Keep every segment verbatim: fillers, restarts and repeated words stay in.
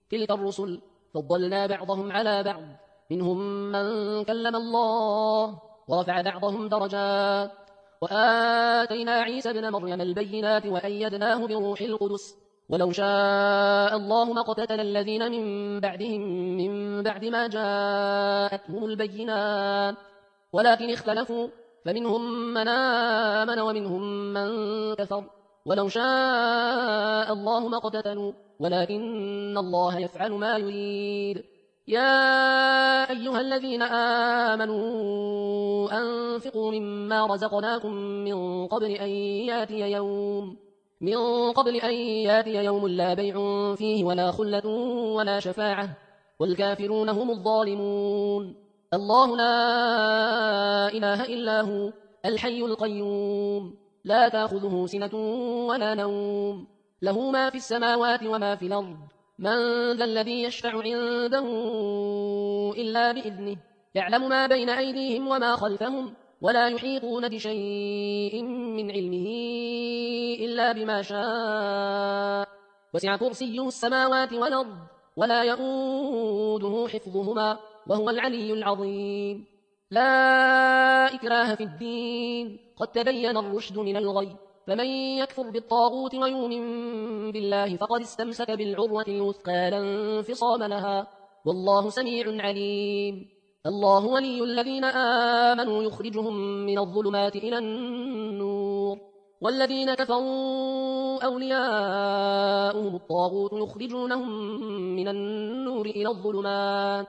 تلك الرسل فضلنا بعضهم على بعض، منهم من كلم الله ورفع بعضهم درجات، وآتينا عيسى ابن مريم البينات وأيدناه بروح القدس، ولو شاء الله ما اقتتل الذين من بعدهم من بعد ما جاءتهم البينات، ولكن اختلفوا فمنهم من آمن ومنهم من كفر، ولو شاء الله ما اقتتلوا ولكن الله يفعل ما يريد. يا أيها الذين آمنوا أنفقوا مما رزقناكم من قبل أن ياتي يوم من قبل أن ياتي يوم لا بيع فيه ولا خلة ولا شفاعة والكافرون هم الظالمون. الله لا إله إلا هو الحي القيوم لا تأخذه سنة ولا نوم، له ما في السماوات وما في الأرض، من ذا الذي يشفع عنده إلا بإذنه، يعلم ما بين أيديهم وما خلفهم، ولا يحيطون بشيء من علمه إلا بما شاء، وسع كرسيه السماوات والأرض ولا يؤوده حفظهما وهو العلي العظيم. لا إكراه في الدين، قد تبين الرشد من الغي، فمن يكفر بالطاغوت ويؤمن بالله فقد استمسك بالعروة الوثقى لا انفصام لها، والله سميع عليم. الله ولي الذين آمنوا يخرجهم من الظلمات إلى النور، والذين كفروا أولياؤهم الطاغوت يخرجونهم من النور إلى الظلمات،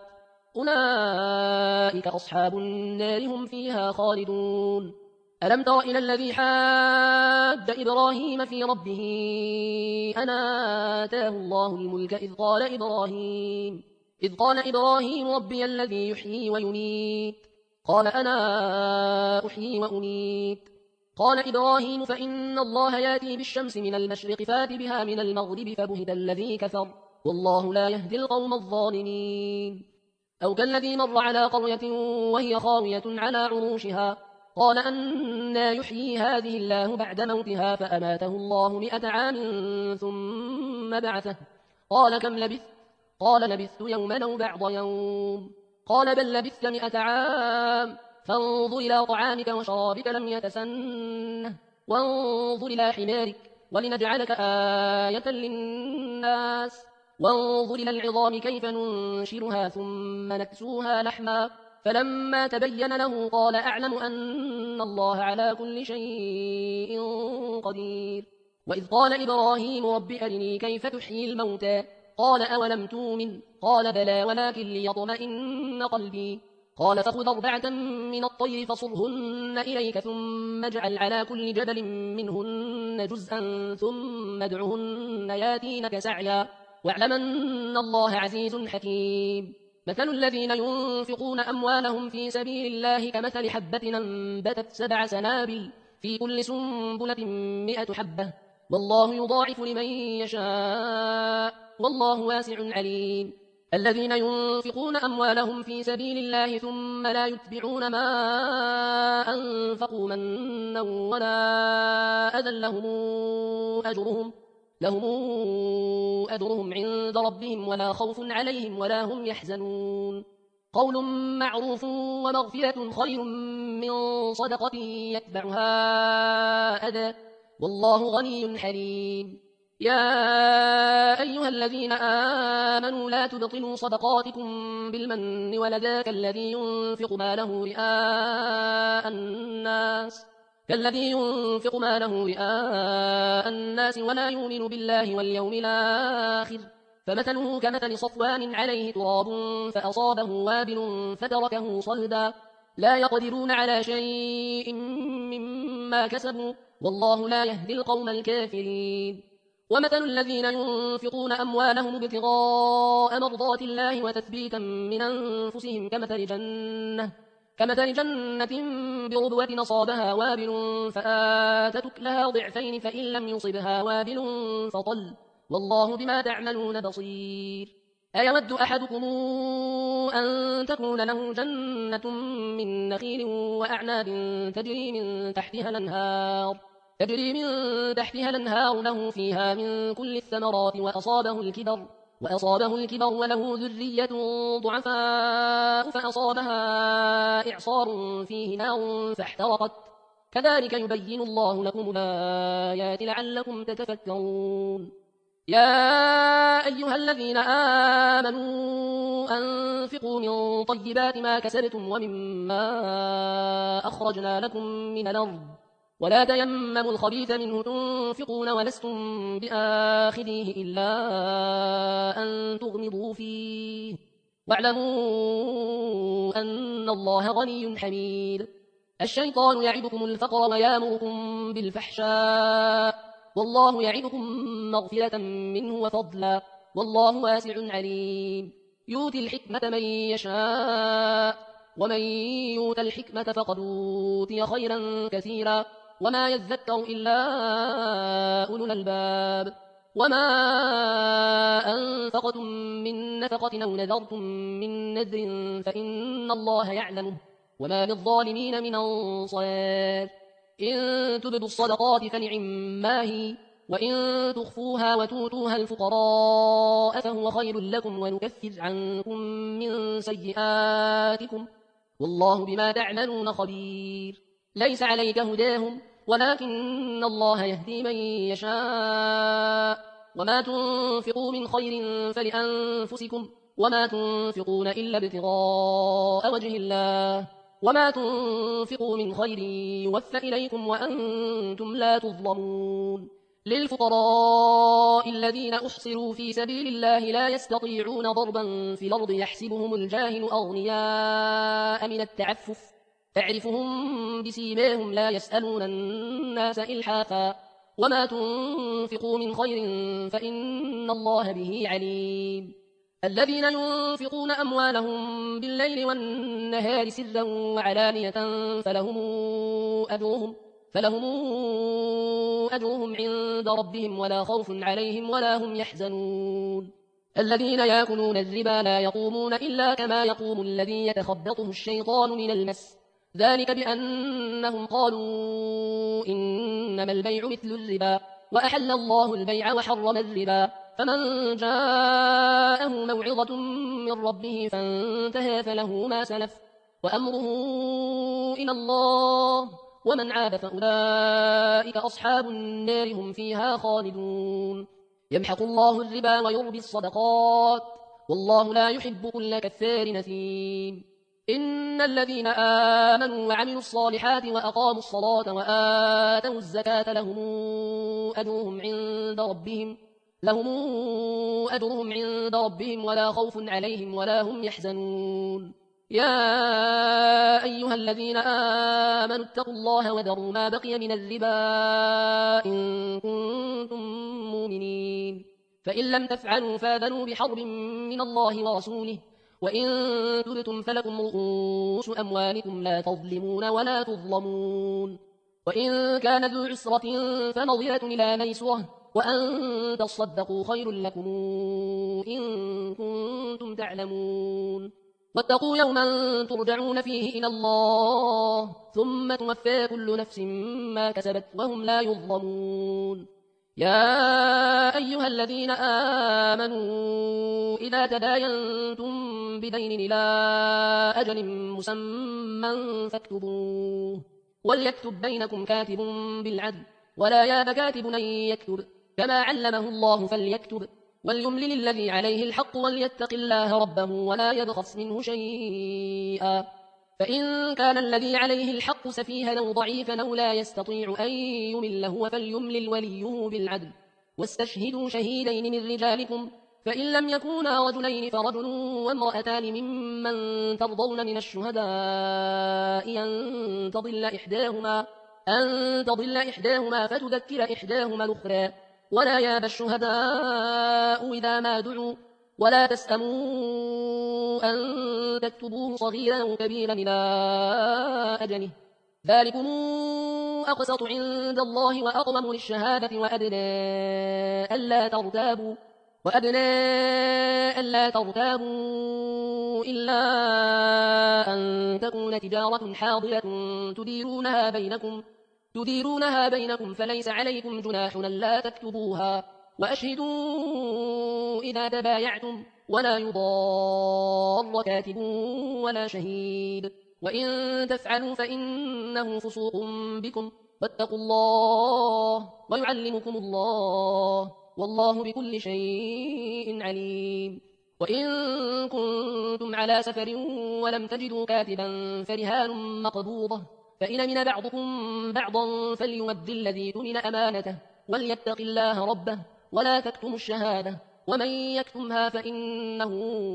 أولئك أصحاب النار هم فيها خالدون. ألم تر إلى الذي حاج إبراهيم في ربه أن آتاه الله الملك إذ قال إبراهيم إذ قال إبراهيم ربي الذي يحيي ويميت، قال أنا أحيي وأميت، قال إبراهيم فإن الله يأتي بالشمس من المشرق فات بها من المغرب فبهت الذي كفر، والله لا يهدي القوم الظالمين. أو كالذي مر على قرية وهي خاوية على عروشها، قال أنى يحيي هذه الله بعد موتها، فأماته الله مئة عام ثم بعثه، قال كم لبثت؟ قال لبثت يوما أو بعض يوم، قال بل لبثت مئة عام، فانظر إلى طعامك وشرابك لم يتسنه، وانظر إلى حمارك ولنجعلك آية للناس، وانظر إلى العظام كيف ننشرها ثم نكسوها لحما، فلما تبين له قال أعلم أن الله على كل شيء قدير. وإذ قال إبراهيم رب أرني كيف تحيي الموتى، قال أولم تؤمن؟ قال بلى ولكن ليطمئن قلبي، قال فخذ أربعة من الطير فصرهن إليك ثم اجعل على كل جبل منهن جزءا ثم ادعهن ياتينك سعيا، واعلم أن الله عزيز حكيم. مثل الذين ينفقون أموالهم في سبيل الله كمثل حبة أنبتت سبع سنابل في كل سنبلة مئة حبة، والله يضاعف لمن يشاء والله واسع عليم. الذين ينفقون أموالهم في سبيل الله ثم لا يتبعون ما أنفقوا منا ولا أذى لهم أجرهم لهم أجرهم عند ربهم ولا خوف عليهم ولا هم يحزنون. قول معروف ومغفرة خير من صدقة يتبعها أذى، والله غني حليم. يا أيها الذين آمنوا لا تبطلوا صدقاتكم بالمن والأذى كالذي ينفق ماله رئاء الناس كالذي ينفق ماله رئاء الناس ولا يؤمن بالله واليوم الآخر، فمثله كمثل صفوان عليه تراب فأصابه وابل فتركه صلدا، لا يقدرون على شيء مما كسبوا، والله لا يهدي القوم الكافرين. ومثل الذين ينفقون أموالهم ابتغاء مرضات الله وتثبيتا من أنفسهم كمثل جنة كمثل جنة بربوة أصابها وابل فآتت أكلها ضعفين فإن لم يصبها وابل فطل، والله بما تعملون بصير. أيود أحدكم أن تكون له جنة من نخيل وأعناب تجري من تحتها الأنهار تجري من تحتها الأنهار له فيها من كل الثمرات وأصابه الكبر وأصابه الكبر وله ذرية ضعفاء فأصابها إعصار فيه نار فاحترقت كذلك يبين الله لكم الآيات لعلكم تتفكرون يا أيها الذين آمنوا أنفقوا من طيبات ما كسبتم ومما أخرجنا لكم من الأرض ولا تيمموا الخبيث منه تنفقون ولستم بآخذيه إلا أن تغمضوا فيه واعلموا أن الله غني حميد الشيطان يعدكم الفقر ويامركم بالفحشاء والله يعدكم مغفرة منه وفضلا والله واسع عليم يؤتي الحكمة من يشاء ومن يؤت الحكمة فقد أوتي خيرا كثيرا وما يذكر إلا أولو الألباب وما أنفقتم من نفقة أو نذرتم من نذر فإن الله يعلمه وما للظالمين من أنصار إن تبدوا الصدقات فنعما هي وإن تخفوها وتؤتوها الفقراء فهو خير لكم ونكفر عنكم من سيئاتكم والله بما تعملون خبير ليس عليك هداهم ولكن الله يهدي من يشاء وما تنفقوا من خير فلأنفسكم وما تنفقون إلا ابتغاء وجه الله وما تنفقوا من خير يوفى إليكم وأنتم لا تظلمون للفقراء الذين أحصروا في سبيل الله لا يستطيعون ضربا في الأرض يحسبهم الجاهل أغنياء من التعفف تعرفهم بسيماهم لا يسألون الناس إلحافا وما تنفقوا من خير فإن الله به عليم الذين ينفقون أموالهم بالليل والنهار سرا وعلانية فلهم أجرهم, فلهم أجرهم عند ربهم ولا خوف عليهم ولا هم يحزنون الذين يأكلون الربا لا يقومون إلا كما يقوم الذي يتخبطه الشيطان من المس ذلك بأنهم قالوا إنما البيع مثل الربا وأحل الله البيع وحرم الربا فمن جاءه موعظة من ربه فانتهى فله ما سلف وأمره إلى الله ومن عاد فأولئك أصحاب النار هم فيها خالدون يمحق الله الربا ويربي الصدقات والله لا يحب كل كفار نثيم إن الذين آمنوا وعملوا الصالحات وأقاموا الصلاة وآتوا الزكاة لهم أجرهم عند ربهم لهم أجرهم عند ربهم ولا خوف عليهم ولا هم يحزنون يا أيها الذين آمنوا اتقوا الله وذروا ما بقي من الربا إن كنتم مؤمنين فإن لم تفعلوا فاذنوا بحرب من الله ورسوله وإن تبتم فلكم رؤوس أموالكم لا تظلمون ولا تظلمون وإن كان ذو عسرة فنظرة إلى ميسرة وأن تصدقوا خير لكم إن كنتم تعلمون واتقوا يوما ترجعون فيه إلى الله ثم توفى كل نفس ما كسبت وهم لا يظلمون يا أيها الذين آمنوا إذا تداينتم بدين إلى أجل مسمى فاكتبوه وليكتب بينكم كاتب بالعدل ولا ياب كاتب أن يكتب كما علمه الله فليكتب وليملل الذي عليه الحق وليتق الله ربه ولا يبخس منه شيئا فإن كان الذي عليه الحق سفيها أو ضعيفا أو لا يستطيع أن يمل هو فليملل وليه بالعدل واستشهدوا شهيدين من رجالكم فإن لم يكونا رجلين فرجل وامرأتان ممن ترضون من الشهداء أن تضل إحداهما, أن تضل إحداهما فتذكر إحداهما الأخرى ولا ياب الشهداء إذا ما دعوا ولا تسأموا أن تكتبوه صغيرا أو كبيرا إلى أجله ذلكم أقسط عند الله وأقوم للشهادة وأدنى ألا ترتابوا وأدنى ألا ترتابوا إلا أن تكون تجارة حاضرة تديرونها بينكم تديرونها بينكم فليس عليكم جناح ألا تكتبوها وأشهدوا إذا تبايعتم ولا يضار كاتب ولا شهيد وإن تفعلوا فإنه فسوق بكم واتقوا الله ويعلمكم الله والله بكل شيء عليم وإن كنتم على سفر ولم تجدوا كاتبا فرهان مقبوضة فإن من بعضكم بعضا فليؤد الذي تمن أمانته وليتق الله ربه ولا تكتموا الشهادة ومن يكتمها فإنه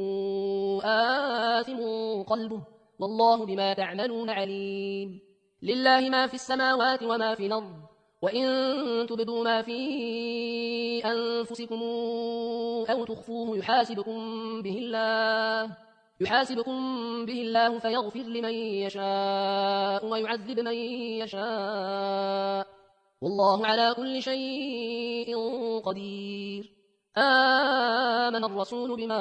آثم قلبه والله بما تعملون عليم لله ما في السماوات وما في الأرض وإن تبدوا ما في أنفسكم أو تخفوه يحاسبكم به الله يحاسبكم به الله فيغفر لمن يشاء ويعذب من يشاء والله على كل شيء قدير آمن الرسول بما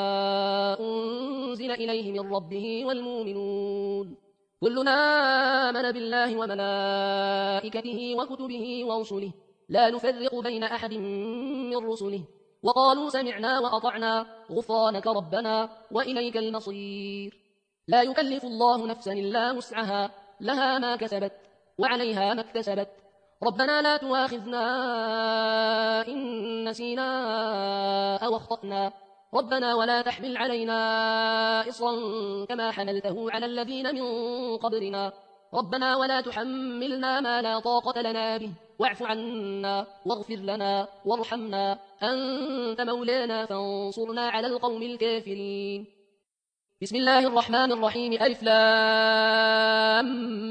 أنزل إليه من ربه والمؤمنون كلنا آمن بالله وملائكته وكتبه ورسله لا نفرق بين أحد من رسله وقالوا سمعنا وأطعنا غفرانك ربنا وإليك المصير لا يكلف الله نفسا إلا وسعها لها ما كسبت وعليها ما اكتسبت ربنا لا تؤاخذنا إن نسينا أو أخطأنا ربنا ولا تحمل علينا إصرا كما حملته على الذين من قبلنا ربنا ولا تحملنا ما لا طاقة لنا به واعف عنا واغفر لنا وارحمنا أنت مولانا فانصرنا على القوم الكافرين بسم الله الرحمن الرحيم ألف لام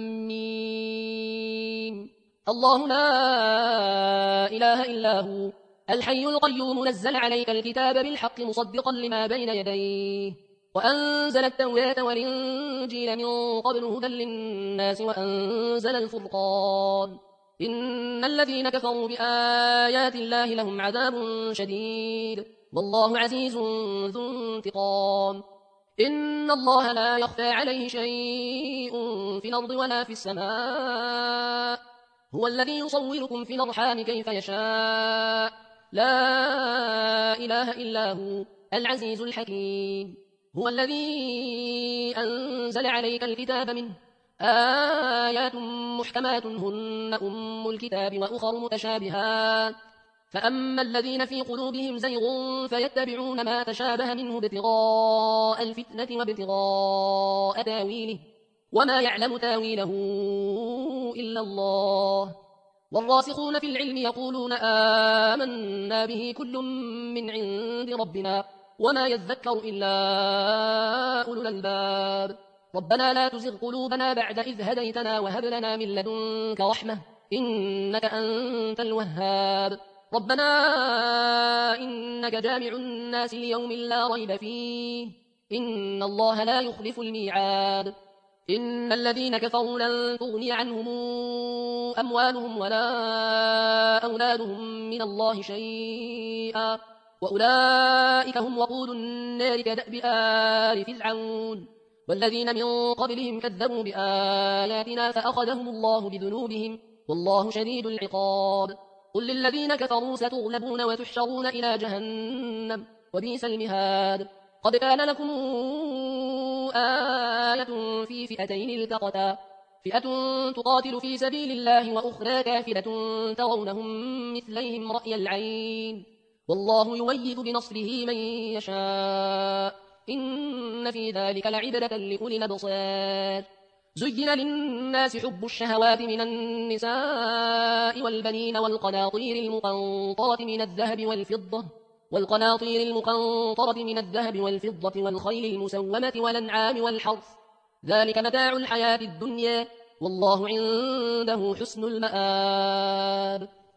ميم الله لا إله إلا هو الحي القيوم نزل عليك الكتاب بالحق مصدقا لما بين يديه وأنزل التوراة والإنجيل من قبل هدى للناس وأنزل الفرقان إن الذين كفروا بآيات الله لهم عذاب شديد والله عزيز ذو انتقام إن الله لا يخفى عليه شيء في الأرض ولا في السماء هو الذي يصوركم في الأرحام كيف يشاء لا إله إلا هو العزيز الحكيم هو الذي أنزل عليك الكتاب منه آيات محكمات هن أم الكتاب وأخر متشابهات فأما الذين في قلوبهم زيغ فيتبعون ما تشابه منه ابتغاء الفتنة وابتغاء تاويله وما يعلم تاويله إلا الله والراسخون في العلم يقولون آمنا به كل من عند ربنا وما يذكر إلا أولو الألباب ربنا لا تزغ قلوبنا بعد إذ هديتنا وهب لنا من لدنك رحمة إنك أنت الوهاب ربنا إنك جامع الناس ليوم لا ريب فيه إن الله لا يخلف الميعاد إن الذين كفروا لن تغني عنهم أموالهم ولا أولادهم من الله شيئا وأولئك هم وقود النار كدأب آل فرعون والذين من قبلهم كذبوا بآياتنا فأخذهم الله بذنوبهم والله شديد العقاب قل للذين كفروا ستغلبون وتحشرون إلى جهنم وبئس المهاد قد كان لكم آية في فئتين التقتا فئة تقاتل في سبيل الله وأخرى كافرة ترونهم مثليهم رأي العين والله يؤيد بنصره من يشاء إن في ذلك لعبرة لأولي الأبصار زين للناس حب الشهوات من النساء والبنين والقناطير المقنطرة من الذهب والفضة والقناطير المقنطرة من الذهب والفضة والخيل المسومة والأنعام والحرث ذلك متاع الحياة الدنيا والله عنده حسن المآب